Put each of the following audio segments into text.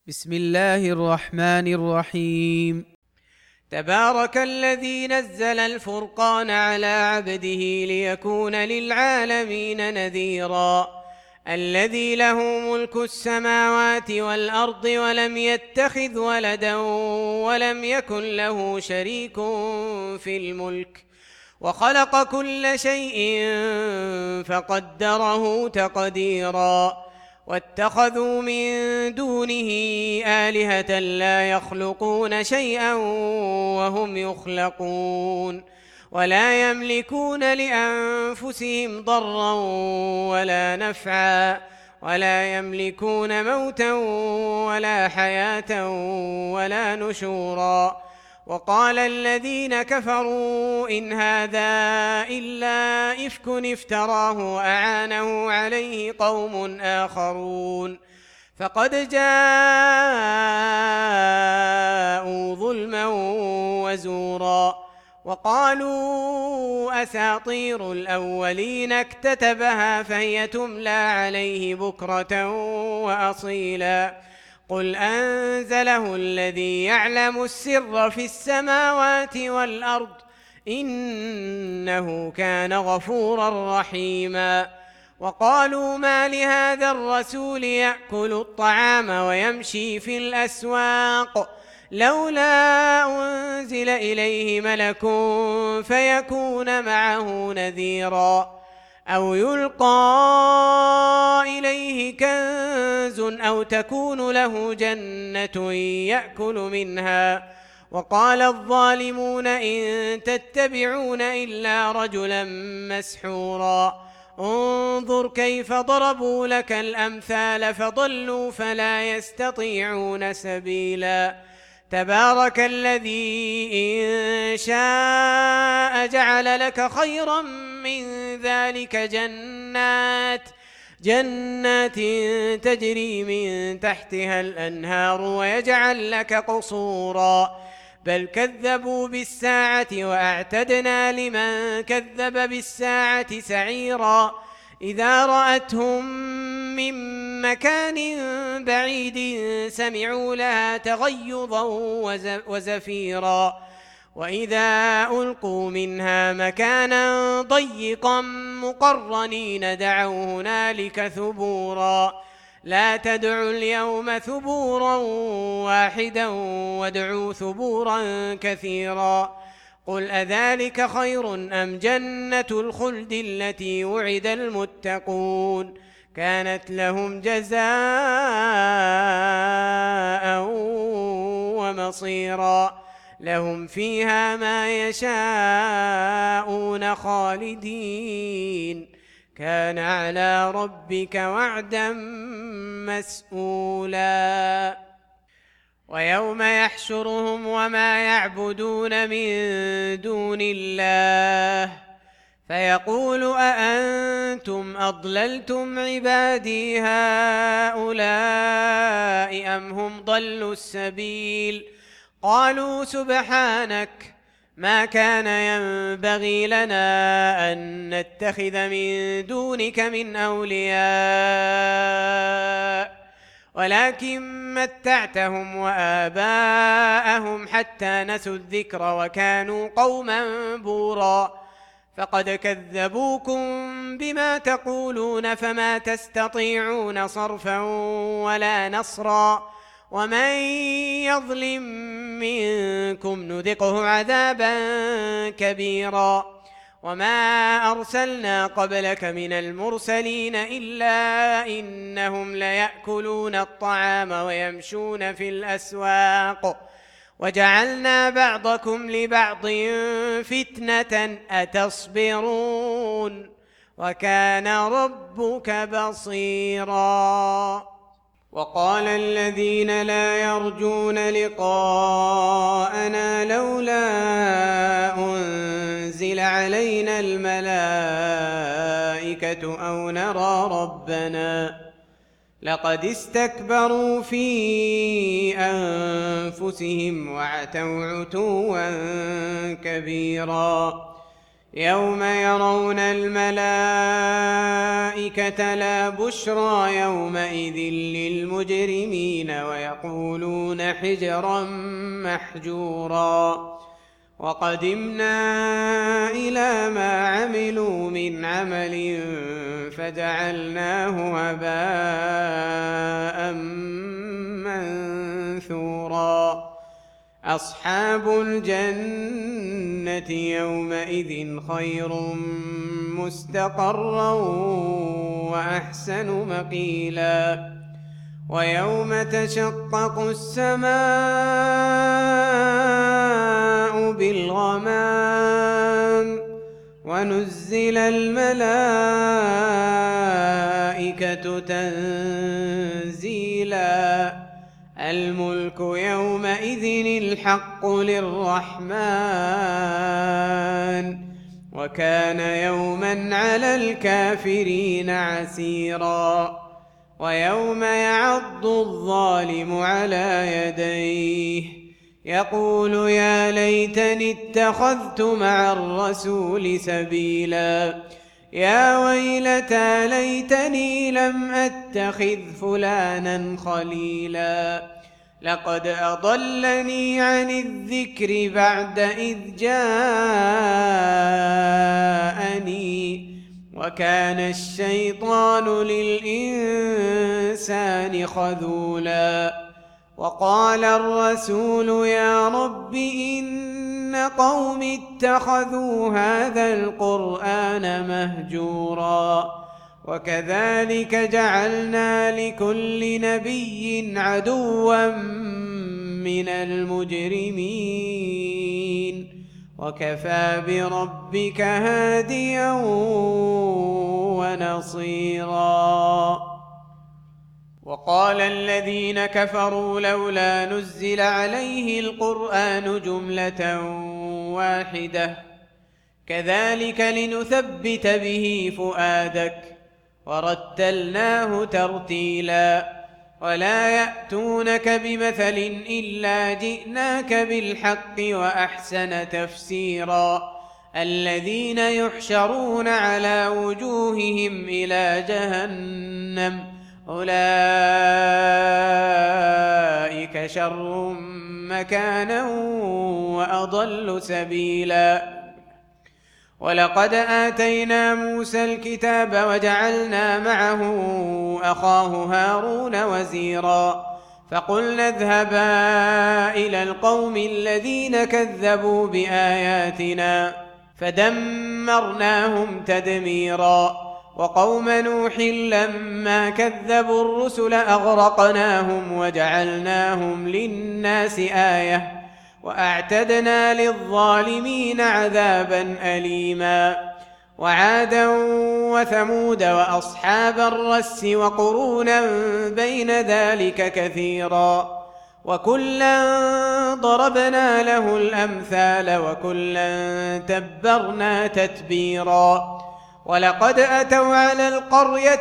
بسم الله الرحمن الرحيم. تبارك الذي نزل الفرقان على عبده ليكون للعالمين نذيرا الذي له ملك السماوات والأرض ولم يتخذ ولدا ولم يكن له شريك في الملك وخلق كل شيء فقدره تقديرا واتخذوا من دونه آلهة لا يخلقون شيئا وهم يخلقون ولا يملكون لأنفسهم ضرا ولا نفعا ولا يملكون موتا ولا حياة ولا نشورا وقال الذين كفروا إن هذا إلا إفك افتراه أعانه عليه قوم آخرون فقد جاءوا ظلما وزورا وقالوا أساطير الأولين اكتتبها فهي تملى عليه بكرة وأصيلا قل أنزله الذي يعلم السر في السماوات والأرض إنه كان غفورا رحيما وقالوا ما لهذا الرسول يأكل الطعام ويمشي في الأسواق لولا أنزل إليه ملك فيكون معه نذيرا أو يلقى إليه كنز أو تكون له جنة يأكل منها وقال الظالمون إن تتبعون إلا رجلا مسحورا انظر كيف ضربوا لك الأمثال فضلوا فلا يستطيعون سبيلا تبارك الذي إن شاء جعل لك خيرا من ذلك جنات تجري من تحتها الأنهار ويجعل لك قصورا بل كذبوا بالساعة وأعتدنا لمن كذب بالساعة سعيرا إذا رأتهم من مكان بعيد سمعوا لها تغيظا وزفيرا وإذا ألقوا منها مكانا ضيقا مقرنين دعوا هنالك ثبورا لا تدعوا اليوم ثبورا واحدا وادعوا ثبورا كثيرا قل أذلك خير أم جنة الخلد التي وعد المتقون كانت لهم جزاء ومصيرا لهم فيها ما يشاءون خالدين كان على ربك وعدا مسئولا ويوم يحشرهم وما يعبدون من دون الله فيقول أأنتم أضللتم عبادي هؤلاء أم هم ضلوا السبيل قالوا سبحانك ما كان ينبغي لنا أن نتخذ من دونك من أولياء ولكن متعتهم وآباءهم حتى نسوا الذكر وكانوا قوما بورا فقد كذبوكم بما تقولون فما تستطيعون صرفا ولا نصرا ومن يظلم منكم نذقه عذابا كبيرا وما أرسلنا قبلك من المرسلين إلا إنهم ليأكلون الطعام ويمشون في الأسواق وجعلنا بعضكم لبعض فتنة أتصبرون وكان ربك بصيرا وقال الذين لا يرجون لقاءنا لولا أنزل علينا الملائكة أو نرى ربنا لقد استكبروا في أنفسهم وعتوا عتوا كبيرا يوم يرون الملائكة لا بشرى يومئذ للمجرمين ويقولون حجرا محجورا وقدمنا إلى ما عملوا من عمل فجعلناه هباء منثورا أصحاب الجنة يومئذ خير مستقرا وأحسن مقيلا ويوم تشقق السماء بالغمام ونزل الملائكة تنزيلا الملك يومئذ الحق للرحمن وكان يوما على الكافرين عسيرا ويوم يعض الظالم على يديه يقول يا ليتني اتخذت مع الرسول سبيلا يا ويلتى ليتني لم أتخذ فلانا خليلا لقد أضلني عن الذكر بعد إذ جاءني وكان الشيطان للإنسان خذولا وقال الرسول يا رب إن قوم اتخذوا هذا القرآن مهجورا وكذلك جعلنا لكل نبي عدوا من المجرمين وكفى بربك هاديا ونصيرا وقال الذين كفروا لولا نزل عليه القرآن جملة واحدة كذلك لنثبت به فؤادك ورتلناه ترتيلا ولا يأتونك بمثل إلا جئناك بالحق وأحسن تفسيرا الذين يحشرون على وجوههم إلى جهنم أولئك شر مكانا وأضل سبيلا ولقد آتينا موسى الكتاب وجعلنا معه أخاه هارون وزيرا فقلنا اذهبا إلى القوم الذين كذبوا بآياتنا فدمرناهم تدميرا وقوم نوح لما كذبوا الرسل أغرقناهم وجعلناهم للناس آية وأعتدنا للظالمين عذابا أليما وعادا وثمود وأصحاب الرس وقرونا بين ذلك كثيرا وكلا ضربنا له الأمثال وكلا تبرنا تتبيرا ولقد أتوا على القرية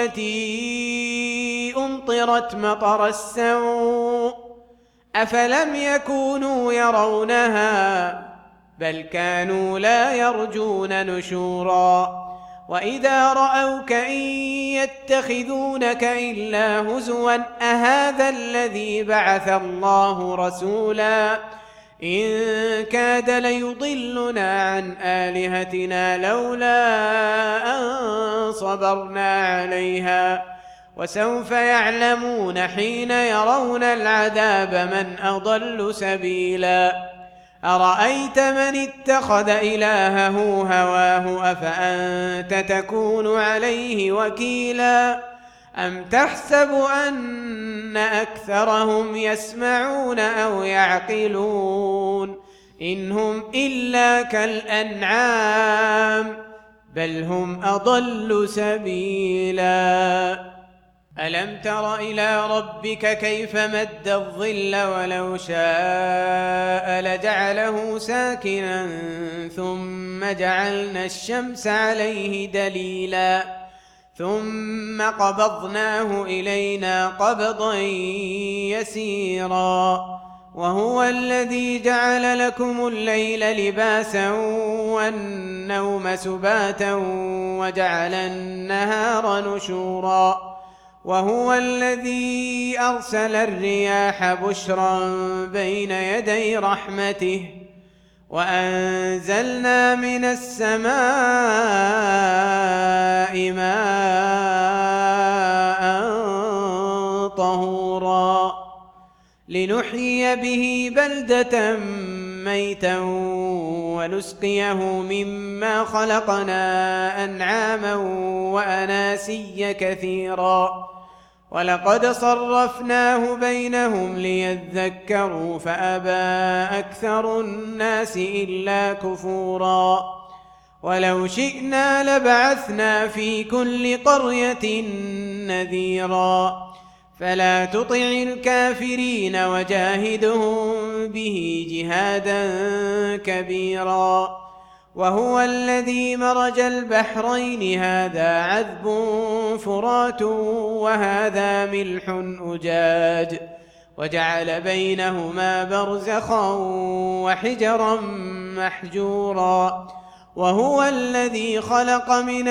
التي أمطرت مطر السوء أفلم يكونوا يرونها بل كانوا لا يرجون نشورا وإذا رأوك إن يتخذونك إلا هزوا أهذا الذي بعث الله رسولا إن كاد ليضلنا عن آلهتنا لولا أن صبرنا عليها وسوف يعلمون حين يرون العذاب من أضل سبيلا أرأيت من اتخذ إلهه هواه أفأنت تكون عليه وكيلا أم تحسب أن أكثرهم يسمعون أو يعقلون إن هم إلا كالأنعام بل هم أضل سبيلا ألم تر إلى ربك كيف مد الظل ولو شاء لجعله ساكنا ثم جعلنا الشمس عليه دليلا ثم قبضناه إلينا قبضا يسيرا وهو الذي جعل لكم الليل لباسا والنوم سباتا وجعل النهار نشورا وهو الذي أرسل الرياح بشرا بين يدي رحمته وأنزلنا من السماء ماء طهورا لنحيي به بلدة ميتا ونسقيه مما خلقنا أنعاما وأناسيا كثيرا ولقد صرفناه بينهم ليذكروا فأبى أكثر الناس إلا كفورا ولو شئنا لبعثنا في كل قرية نذيرا فلا تطع الكافرين وجاهدهم به جهادا كبيرا وهو الذي مرج البحرين هذا عذب فرات وهذا ملح أجاج وجعل بينهما برزخا وحجرا محجورا وهو الذي خلق من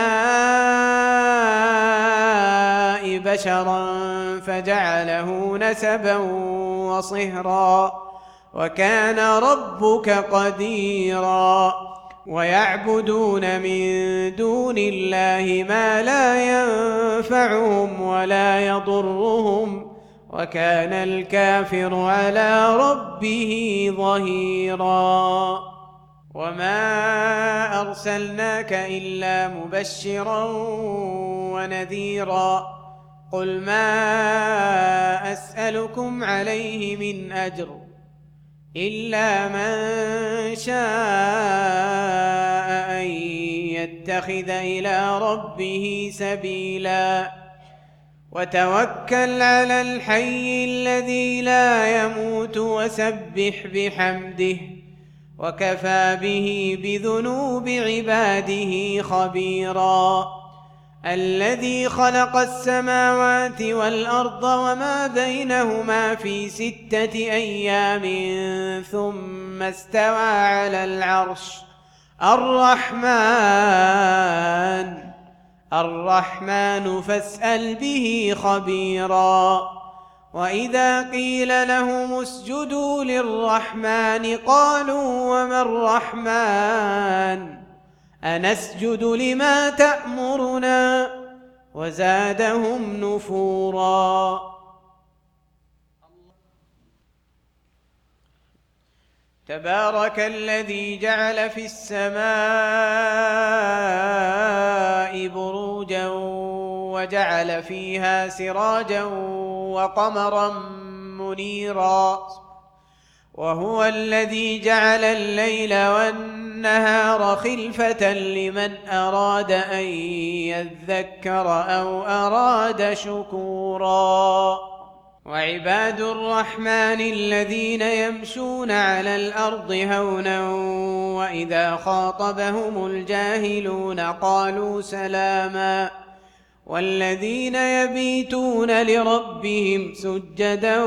الماء بشرا فجعله نسبا وصهرا وكان ربك قديرا ويعبدون من دون الله ما لا ينفعهم ولا يضرهم وكان الكافر على ربه ظهيرا وما أرسلناك إلا مبشرا ونذيرا قل ما أسألكم عليه من أجر إلا من شاء أن يتخذ إلى ربه سبيلا وتوكل على الحي الذي لا يموت وسبح بحمده وكفى به بذنوب عباده خبيرا الذي خلق السماوات والأرض وما بينهما في 6 أيام ثم استوى على العرش الرحمن فاسأل به خبيرا وإذا قيل لهم اسجدوا للرحمن قالوا وما الرحمن أنسجد لما تأمرنا وزادهم نفورا تبارك الذي جعل في السماء بروجا وجعل فيها سراجا وقمرا منيرا وهو الذي جعل الليل والنهار خلفة لمن أراد أن يذكر أو أراد شكورا وعباد الرحمن الذين يمشون على الأرض هونا وإذا خاطبهم الجاهلون قالوا سلاما والذين يبيتون لربهم سجدا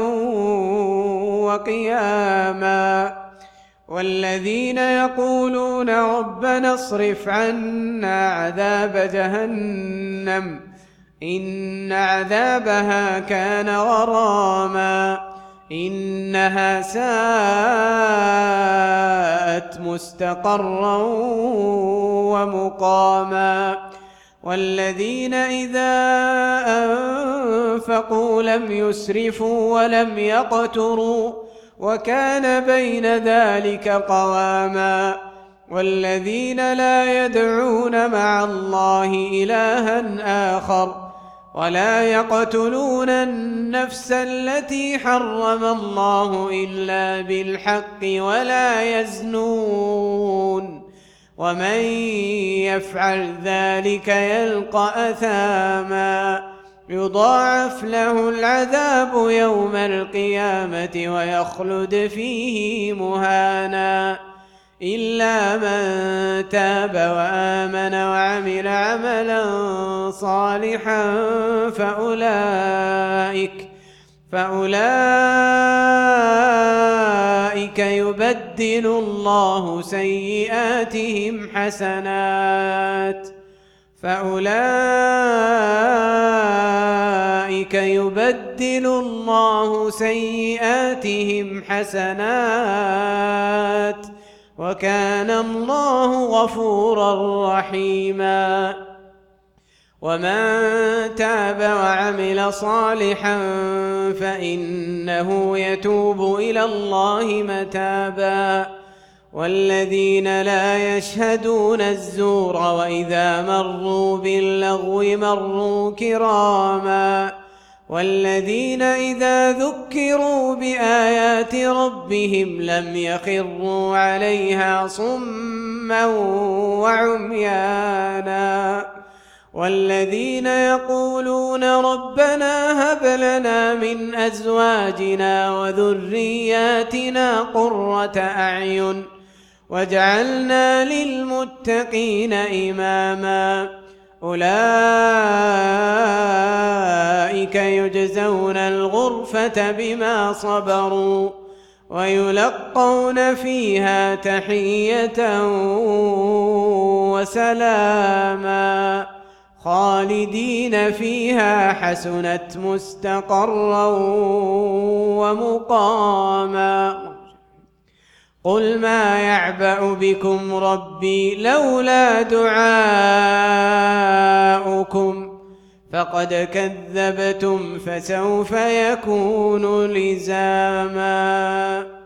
وقياما والذين يقولون ربنا اصرف عنا عذاب جهنم إن عذابها كان غراما إنها ساءت مستقرا ومقاما والذين إذا أنفقوا لم يسرفوا ولم يقتروا وكان بين ذلك قواما والذين لا يدعون مع الله إلها آخر ولا يقتلون النفس التي حرم الله إلا بالحق ولا يزنون ومن يفعل ذلك يلقى أثاما يضاعف له العذاب يوم القيامة ويخلد فيه مهانا إلا من تاب وآمن وعمل عملا صالحا فأولئك يبدل الله سيئاتهم حسنات فأولئك يبدل الله سيئاتهم حسنات وكان الله غفورا رحيما ومن تاب وعمل صالحا فإنه يتوب إلى الله متابا والذين لا يشهدون الزور وإذا مروا باللغو مروا كراما والذين إذا ذكروا بآيات ربهم لم يخروا عليها صما وعميانا والذين يقولون ربنا هب لنا من أزواجنا وذرياتنا قرة أعين واجعلنا للمتقين إماما أولئك يجزون الغرفة بما صبروا ويلقون فيها تحية وسلاما خالدين فيها حسنت مستقرا ومقاما قل ما يعبأ بكم ربي لولا دعاؤكم فقد كذبتم فسوف يكون لزاما